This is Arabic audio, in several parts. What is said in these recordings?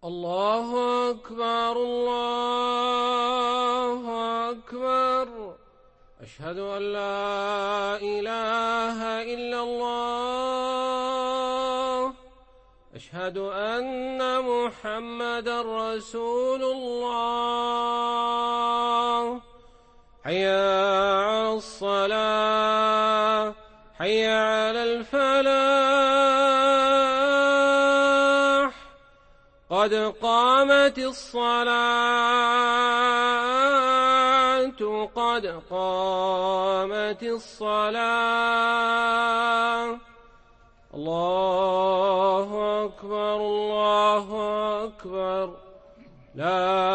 الله أكبر الله أكبر. أشهد أن لا إله إلا الله. أشهد أن محمدا رسول الله. حي على الصلاة حي على الفلاح. قد قامت الصلاة قد قامت الصلاة. الله أكبر الله أكبر. لا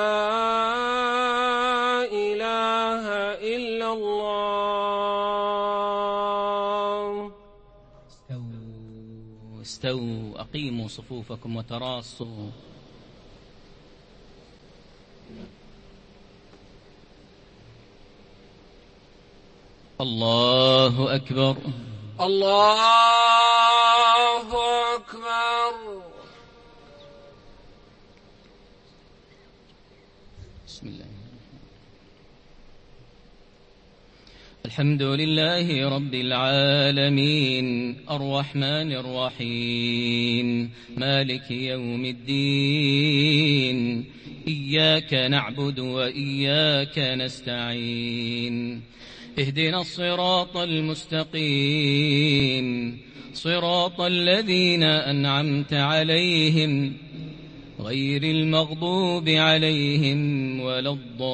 إله إلا الله. استووا أقيموا صفوفكم وتراصوا. الله أكبر الله أكبر. بسم الله. الحمد لله رب العالمين الرحمن الرحيم مالك يوم الدين. إياك نعبد وإياك نستعين. اهدنا الصراط المستقيم صراط الذين أنعمت عليهم غير المغضوب عليهم ولا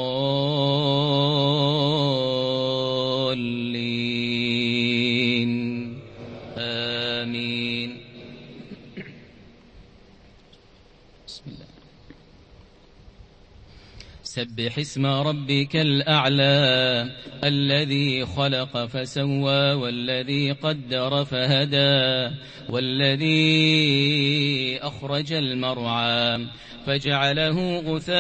الضالين. آمين. بسم الله. سبح اسم ربك الأعلى الذي خلق فسوى والذي قدر فهدى والذي أخرج المرعى فجعله غثاء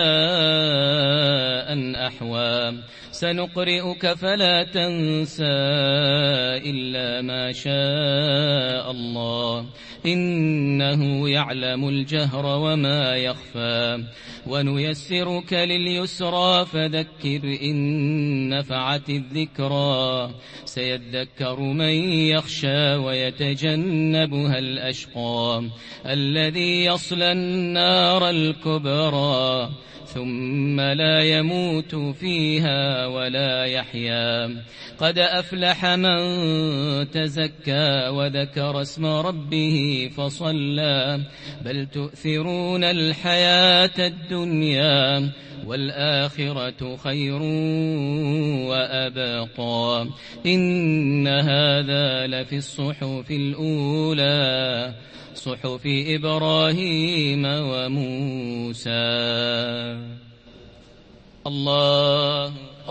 أحوى. سنقرئك فلا تنسى إلا ما شاء الله إنه يعلم الجهر وما يخفى. ونيسرك لليسرى فذكر إن نفعت الذكرى. سيذكر من يخشى ويتجنبها الأشقى الذي يصلى النار الكبرى ثم لا يموت فيها ولا يحيا. قد أفلح من تزكى وذكر اسم ربه فصلى. بل تؤثرون الحياة الدنيا والآخرة خير وأبقى. إن هذا لفي الصحف الأولى صحف إبراهيم وموسى. الله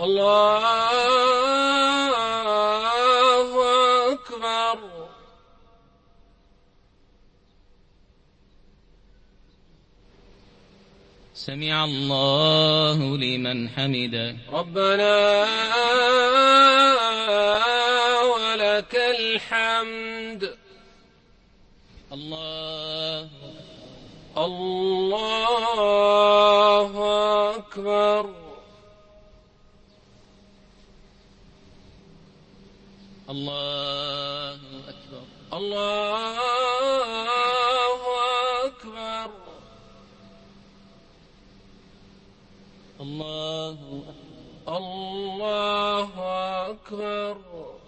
أكبر. سمع الله لمن حمده. ربنا ولك الحمد. الله أكبر. الله أكبر. الله أكبر. الله أكبر.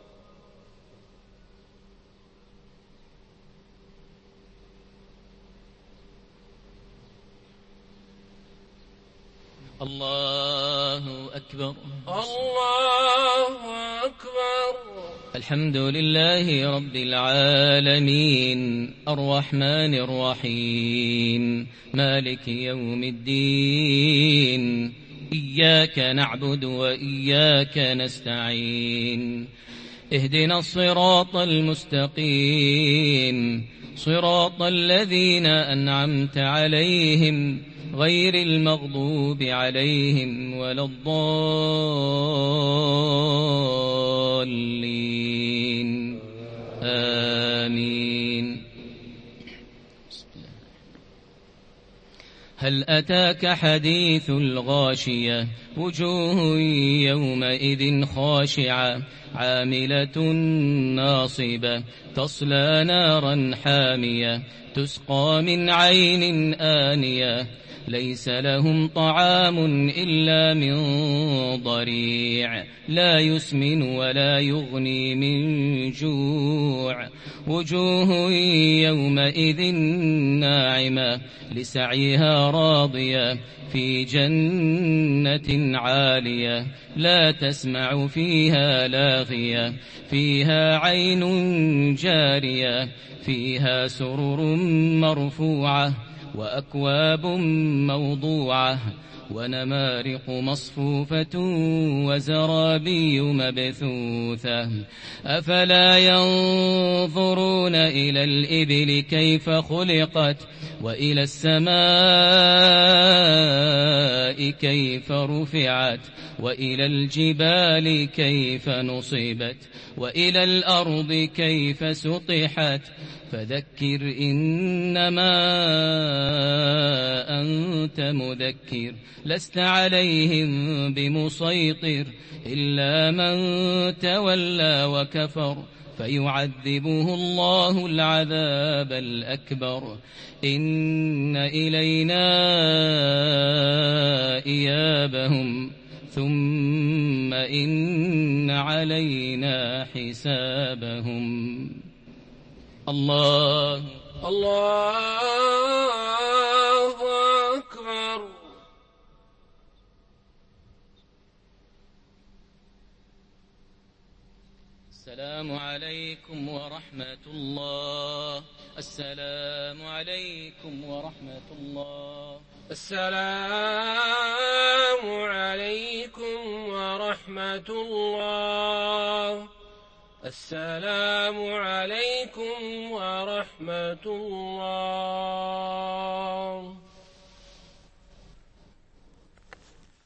الله أكبر. الله أكبر. الحمد لله رب العالمين الرحمن الرحيم مالك يوم الدين. إياك نعبد وإياك نستعين. اهدنا الصراط المستقيم صراط الذين أنعمت عليهم غير المغضوب عليهم ولا الضالين. آمين. هل أتاك حديث الغاشية وجوه يومئذ خاشعة عاملة ناصبة تصلى نارا حامية تسقى من عين آنية ليس لهم طعام إلا من ضريع لا يسمن ولا يغني من جوع وجوه يومئذ ناعمة لسعيها راضية في جنة عالية لا تسمع فيها لاغية فيها عين جارية فيها سرر مرفوعة وأكواب موضوعة ونمارق مصفوفة وزرابي مبثوثة أفلا ينظرون إلى الإبل كيف خلقت وإلى السماء كيف رفعت وإلى الجبال كيف نصبت وإلى الأرض كيف سطحت فذكر إنما أنت مذكر لست عليهم بمسيطر إلا من تولى وكفر فيعذبه الله العذاب الأكبر إن إلينا إيابهم ثم إن علينا حسابهم الله أكبر. السلام عليكم ورحمة الله. السلام عليكم ورحمة الله. السلام عليكم ورحمة الله. السلام عليكم ورحمة الله.